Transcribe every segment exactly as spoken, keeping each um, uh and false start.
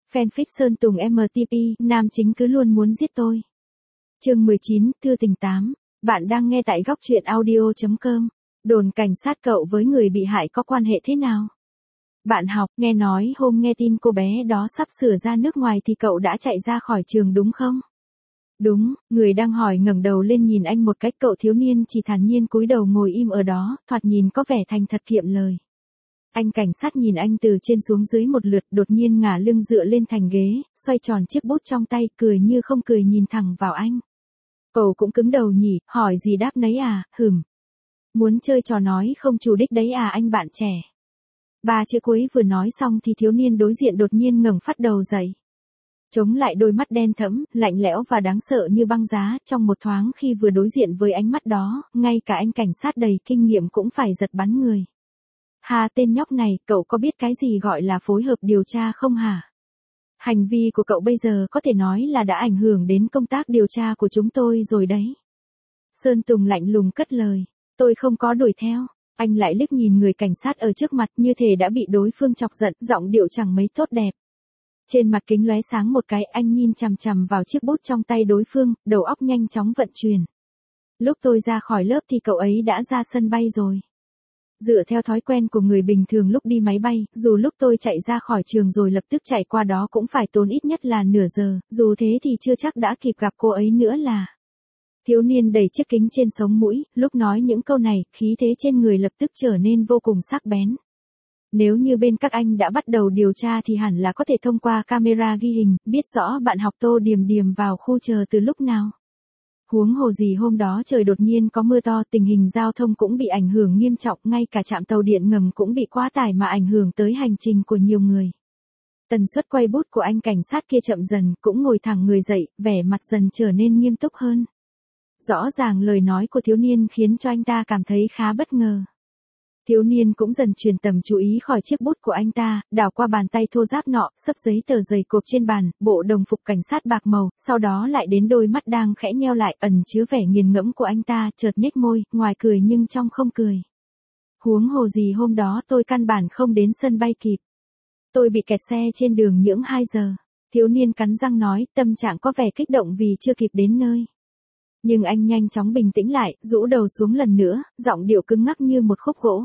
Fanfic Sơn Tùng em tê pê, nam chính cứ luôn muốn giết tôi. Chương mười chín, Thư tình tám. Bạn đang nghe tại góc truyện audio chấm com. Đồn cảnh sát cậu với người bị hại có quan hệ thế nào? Bạn học, nghe nói hôm nghe tin cô bé đó sắp sửa ra nước ngoài thì cậu đã chạy ra khỏi trường đúng không? Đúng, người đang hỏi ngẩng đầu lên nhìn anh một cách, cậu thiếu niên chỉ thản nhiên cúi đầu ngồi im ở đó, thoạt nhìn có vẻ thành thật kiệm lời. Anh cảnh sát nhìn anh từ trên xuống dưới một lượt, đột nhiên ngả lưng dựa lên thành ghế, xoay tròn chiếc bút trong tay, cười như không cười nhìn thẳng vào anh. Cậu cũng cứng đầu nhỉ, hỏi gì đáp nấy à, hừm. Muốn chơi trò nói không chủ đích đấy à anh bạn trẻ. Ba chữ cuối vừa nói xong thì thiếu niên đối diện đột nhiên ngẩng phát đầu dậy. Chống lại đôi mắt đen thẫm, lạnh lẽo và đáng sợ như băng giá, trong một thoáng khi vừa đối diện với ánh mắt đó, ngay cả anh cảnh sát đầy kinh nghiệm cũng phải giật bắn người. Hà, tên nhóc này, cậu có biết cái gì gọi là phối hợp điều tra không hả? Hành vi của cậu bây giờ có thể nói là đã ảnh hưởng đến công tác điều tra của chúng tôi rồi đấy. Sơn Tùng lạnh lùng cất lời, tôi không có đuổi theo. Anh lại liếc nhìn người cảnh sát ở trước mặt như thể đã bị đối phương chọc giận, giọng điệu chẳng mấy tốt đẹp. Trên mặt kính lóe sáng một cái, anh nhìn chằm chằm vào chiếc bút trong tay đối phương, đầu óc nhanh chóng vận chuyển. Lúc tôi ra khỏi lớp thì cậu ấy đã ra sân bay rồi. Dựa theo thói quen của người bình thường lúc đi máy bay, dù lúc tôi chạy ra khỏi trường rồi lập tức chạy qua đó cũng phải tốn ít nhất là nửa giờ, dù thế thì chưa chắc đã kịp gặp cô ấy nữa là. Thiếu niên đẩy chiếc kính trên sống mũi, lúc nói những câu này, khí thế trên người lập tức trở nên vô cùng sắc bén. Nếu như bên các anh đã bắt đầu điều tra thì hẳn là có thể thông qua camera ghi hình, biết rõ bạn học Tô Điềm Điềm vào khu chờ từ lúc nào. Huống hồ gì hôm đó trời đột nhiên có mưa to, tình hình giao thông cũng bị ảnh hưởng nghiêm trọng, ngay cả trạm tàu điện ngầm cũng bị quá tải mà ảnh hưởng tới hành trình của nhiều người. Tần suất quay bút của anh cảnh sát kia chậm dần, cũng ngồi thẳng người dậy, vẻ mặt dần trở nên nghiêm túc hơn. Rõ ràng lời nói của thiếu niên khiến cho anh ta cảm thấy khá bất ngờ. Thiếu niên cũng dần chuyển tầm chú ý khỏi chiếc bút của anh ta, đảo qua bàn tay thô ráp nọ, xấp giấy tờ dày cộp trên bàn, bộ đồng phục cảnh sát bạc màu, sau đó lại đến đôi mắt đang khẽ nheo lại, ẩn chứa vẻ nghiền ngẫm của anh ta, chợt nhếch môi, ngoài cười nhưng trong không cười. Huống hồ gì hôm đó tôi căn bản không đến sân bay kịp. Tôi bị kẹt xe trên đường những hai giờ. Thiếu niên cắn răng nói, tâm trạng có vẻ kích động vì chưa kịp đến nơi. Nhưng anh nhanh chóng bình tĩnh lại, rũ đầu xuống lần nữa, giọng điệu cứng ngắc như một khúc gỗ.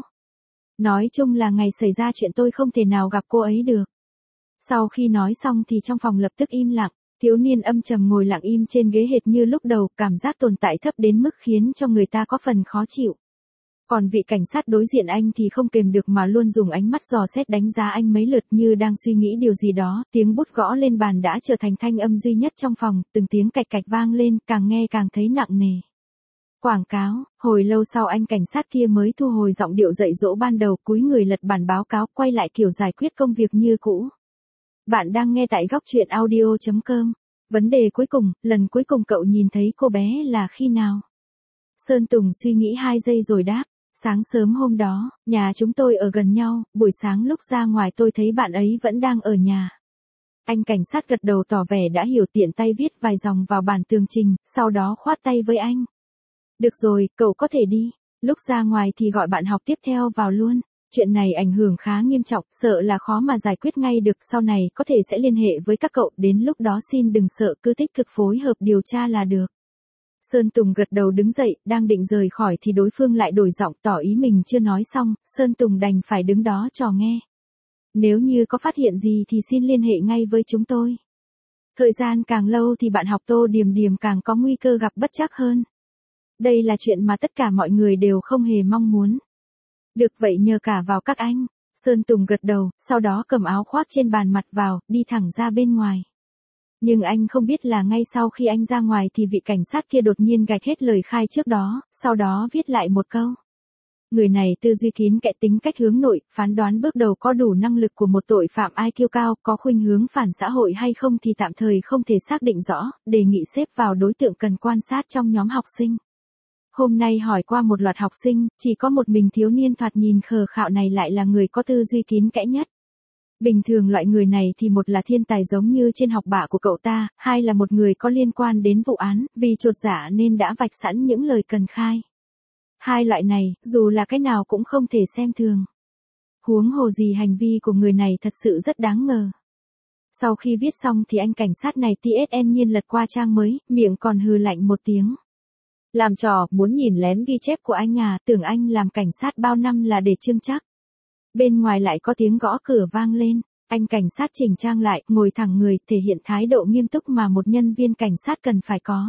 Nói chung là ngày xảy ra chuyện tôi không thể nào gặp cô ấy được. Sau khi nói xong thì trong phòng lập tức im lặng, thiếu niên âm trầm ngồi lặng im trên ghế hệt như lúc đầu, cảm giác tồn tại thấp đến mức khiến cho người ta có phần khó chịu. Còn vị cảnh sát đối diện anh thì không kềm được mà luôn dùng ánh mắt dò xét đánh giá anh mấy lượt như đang suy nghĩ điều gì đó, tiếng bút gõ lên bàn đã trở thành thanh âm duy nhất trong phòng, từng tiếng cạch cạch vang lên, càng nghe càng thấy nặng nề. Quảng cáo, hồi lâu sau anh cảnh sát kia mới thu hồi giọng điệu dạy dỗ ban đầu, cúi người lật bản báo cáo, quay lại kiểu giải quyết công việc như cũ. Bạn đang nghe tại góc truyện audio chấm com. Vấn đề cuối cùng, lần cuối cùng cậu nhìn thấy cô bé là khi nào? Sơn Tùng suy nghĩ hai giây rồi đáp. Sáng sớm hôm đó, nhà chúng tôi ở gần nhau, buổi sáng lúc ra ngoài tôi thấy bạn ấy vẫn đang ở nhà. Anh cảnh sát gật đầu tỏ vẻ đã hiểu, tiện tay viết vài dòng vào bản tường trình, sau đó khoát tay với anh. Được rồi, cậu có thể đi. Lúc ra ngoài thì gọi bạn học tiếp theo vào luôn. Chuyện này ảnh hưởng khá nghiêm trọng, sợ là khó mà giải quyết ngay được, sau này có thể sẽ liên hệ với các cậu, đến lúc đó xin đừng sợ, cứ tích cực phối hợp điều tra là được. Sơn Tùng gật đầu đứng dậy, đang định rời khỏi thì đối phương lại đổi giọng tỏ ý mình chưa nói xong, Sơn Tùng đành phải đứng đó trò nghe. Nếu như có phát hiện gì thì xin liên hệ ngay với chúng tôi. Thời gian càng lâu thì bạn học Tô Điềm Điềm càng có nguy cơ gặp bất trắc hơn. Đây là chuyện mà tất cả mọi người đều không hề mong muốn. Được vậy nhờ cả vào các anh. Sơn Tùng gật đầu, sau đó cầm áo khoác trên bàn mặt vào, đi thẳng ra bên ngoài. Nhưng anh không biết là ngay sau khi anh ra ngoài thì vị cảnh sát kia đột nhiên gạch hết lời khai trước đó, sau đó viết lại một câu. Người này tư duy kín kẽ, tính cách hướng nội, phán đoán bước đầu có đủ năng lực của một tội phạm i kiu cao, có khuynh hướng phản xã hội hay không thì tạm thời không thể xác định rõ, đề nghị xếp vào đối tượng cần quan sát trong nhóm học sinh. Hôm nay hỏi qua một loạt học sinh, chỉ có một mình thiếu niên thoạt nhìn khờ khạo này lại là người có tư duy kín kẽ nhất. Bình thường loại người này thì một là thiên tài giống như trên học bạ của cậu ta, hai là một người có liên quan đến vụ án, vì chột dạ nên đã vạch sẵn những lời cần khai. Hai loại này, dù là cái nào cũng không thể xem thường. Huống hồ gì hành vi của người này thật sự rất đáng ngờ. Sau khi viết xong thì anh cảnh sát này tê ét em nhiên lật qua trang mới, miệng còn hừ lạnh một tiếng. Làm trò, muốn nhìn lén ghi chép của anh à, tưởng anh làm cảnh sát bao năm là để trưng chắc. Bên ngoài lại có tiếng gõ cửa vang lên, anh cảnh sát chỉnh trang lại, ngồi thẳng người, thể hiện thái độ nghiêm túc mà một nhân viên cảnh sát cần phải có.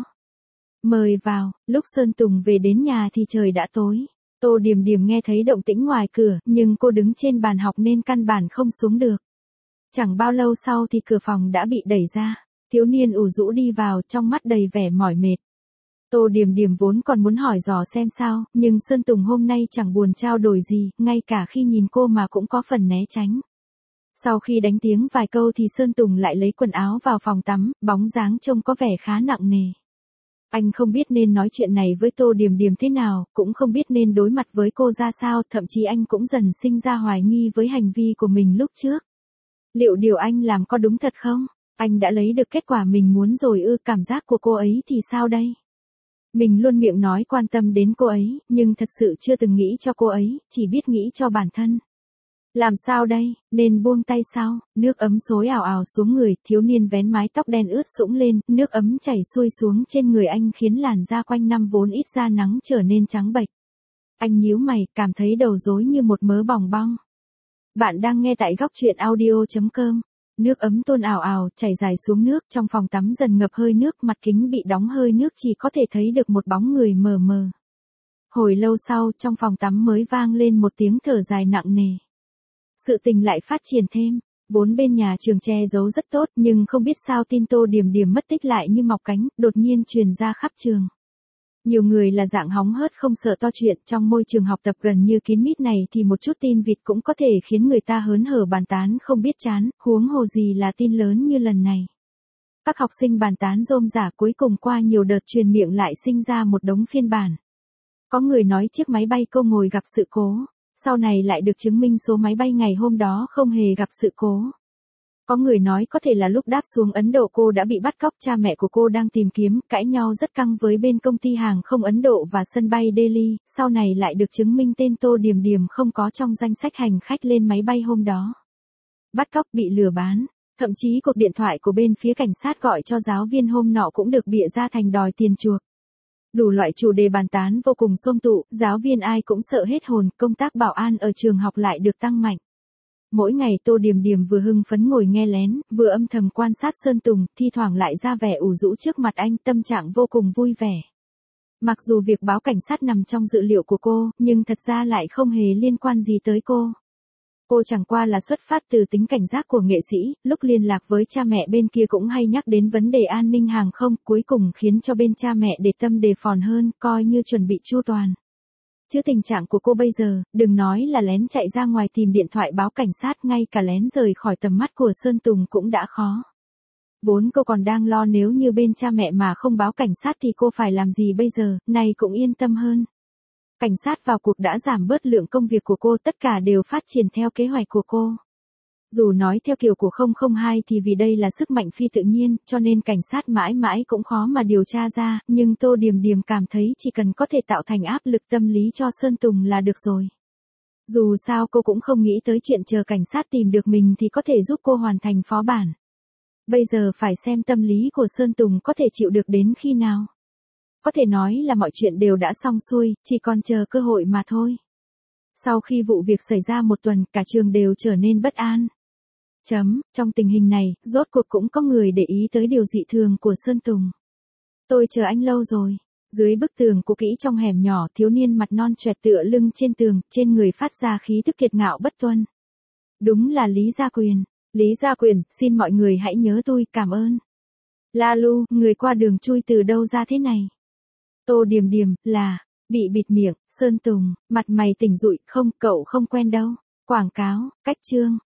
Mời vào, lúc Sơn Tùng về đến nhà thì trời đã tối. Tô Điềm Điềm nghe thấy động tĩnh ngoài cửa, nhưng cô đứng trên bàn học nên căn bản không xuống được. Chẳng bao lâu sau thì cửa phòng đã bị đẩy ra, thiếu niên ủ rũ đi vào, trong mắt đầy vẻ mỏi mệt. Tô Điềm Điềm vốn còn muốn hỏi dò xem sao, nhưng Sơn Tùng hôm nay chẳng buồn trao đổi gì, ngay cả khi nhìn cô mà cũng có phần né tránh. Sau khi đánh tiếng vài câu thì Sơn Tùng lại lấy quần áo vào phòng tắm, bóng dáng trông có vẻ khá nặng nề. Anh không biết nên nói chuyện này với Tô Điềm Điềm thế nào, cũng không biết nên đối mặt với cô ra sao, thậm chí anh cũng dần sinh ra hoài nghi với hành vi của mình lúc trước. Liệu điều anh làm có đúng thật không? Anh đã lấy được kết quả mình muốn rồi ư, cảm giác của cô ấy thì sao đây? Mình luôn miệng nói quan tâm đến cô ấy, nhưng thật sự chưa từng nghĩ cho cô ấy, chỉ biết nghĩ cho bản thân. Làm sao đây, nên buông tay sao? Nước ấm xối ào ào xuống người, thiếu niên vén mái tóc đen ướt sũng lên, nước ấm chảy xuôi xuống trên người anh khiến làn da quanh năm vốn ít da nắng trở nên trắng bệch. Anh nhíu mày, cảm thấy đầu rối như một mớ bòng bong. Bạn đang nghe tại góc truyện audio chấm com. Nước ấm tuôn ào ào, chảy dài xuống nước, trong phòng tắm dần ngập hơi nước, mặt kính bị đóng hơi nước chỉ có thể thấy được một bóng người mờ mờ. Hồi lâu sau, trong phòng tắm mới vang lên một tiếng thở dài nặng nề. Sự tình lại phát triển thêm, vốn bên nhà trường che giấu rất tốt, nhưng không biết sao tin Tô Điềm Điềm mất tích lại như mọc cánh, đột nhiên truyền ra khắp trường. Nhiều người là dạng hóng hớt không sợ to chuyện, trong môi trường học tập gần như kín mít này thì một chút tin vịt cũng có thể khiến người ta hớn hở bàn tán không biết chán, huống hồ gì là tin lớn như lần này. Các học sinh bàn tán rôm rả, cuối cùng qua nhiều đợt truyền miệng lại sinh ra một đống phiên bản. Có người nói chiếc máy bay cô ngồi gặp sự cố, sau này lại được chứng minh số máy bay ngày hôm đó không hề gặp sự cố. Có người nói có thể là lúc đáp xuống Ấn Độ cô đã bị bắt cóc, cha mẹ của cô đang tìm kiếm, cãi nhau rất căng với bên công ty hàng không Ấn Độ và sân bay Delhi, sau này lại được chứng minh tên Tô Điềm Điềm không có trong danh sách hành khách lên máy bay hôm đó. Bắt cóc, bị lừa bán, thậm chí cuộc điện thoại của bên phía cảnh sát gọi cho giáo viên hôm nọ cũng được bịa ra thành đòi tiền chuộc. Đủ loại chủ đề bàn tán vô cùng xôm tụ, giáo viên ai cũng sợ hết hồn, công tác bảo an ở trường học lại được tăng mạnh. Mỗi ngày Tô Điềm Điềm vừa hưng phấn ngồi nghe lén, vừa âm thầm quan sát Sơn Tùng, thi thoảng lại ra vẻ ủ rũ trước mặt anh, tâm trạng vô cùng vui vẻ. Mặc dù việc báo cảnh sát nằm trong dự liệu của cô, nhưng thật ra lại không hề liên quan gì tới cô. Cô chẳng qua là xuất phát từ tính cảnh giác của nghệ sĩ, lúc liên lạc với cha mẹ bên kia cũng hay nhắc đến vấn đề an ninh hàng không, cuối cùng khiến cho bên cha mẹ để tâm đề phòng hơn, coi như chuẩn bị chu toàn. Chứ tình trạng của cô bây giờ, đừng nói là lén chạy ra ngoài tìm điện thoại báo cảnh sát, ngay cả lén rời khỏi tầm mắt của Sơn Tùng cũng đã khó. Vốn cô còn đang lo nếu như bên cha mẹ mà không báo cảnh sát thì cô phải làm gì bây giờ, nay cũng yên tâm hơn. Cảnh sát vào cuộc đã giảm bớt lượng công việc của cô, tất cả đều phát triển theo kế hoạch của cô. Dù nói theo kiểu của không không hai thì vì đây là sức mạnh phi tự nhiên, cho nên cảnh sát mãi mãi cũng khó mà điều tra ra, nhưng Tô Điềm Điềm cảm thấy chỉ cần có thể tạo thành áp lực tâm lý cho Sơn Tùng là được rồi. Dù sao cô cũng không nghĩ tới chuyện chờ cảnh sát tìm được mình thì có thể giúp cô hoàn thành phó bản. Bây giờ phải xem tâm lý của Sơn Tùng có thể chịu được đến khi nào. Có thể nói là mọi chuyện đều đã xong xuôi, chỉ còn chờ cơ hội mà thôi. Sau khi vụ việc xảy ra một tuần, cả trường đều trở nên bất an. Chấm, trong tình hình này, rốt cuộc cũng có người để ý tới điều dị thường của Sơn Tùng. Tôi chờ anh lâu rồi. Dưới bức tường cũ kỹ trong hẻm nhỏ, thiếu niên mặt non choẹt tựa lưng trên tường, trên người phát ra khí tức kiệt ngạo bất tuân. Đúng là Lý Gia Quyền. Lý Gia Quyền, xin mọi người hãy nhớ tôi, cảm ơn. La Lu, người qua đường chui từ đâu ra thế này? Tô Điềm Điềm, là, bị bịt miệng, Sơn Tùng, mặt mày tỉnh rụi, không, cậu không quen đâu. Quảng cáo, cách chương,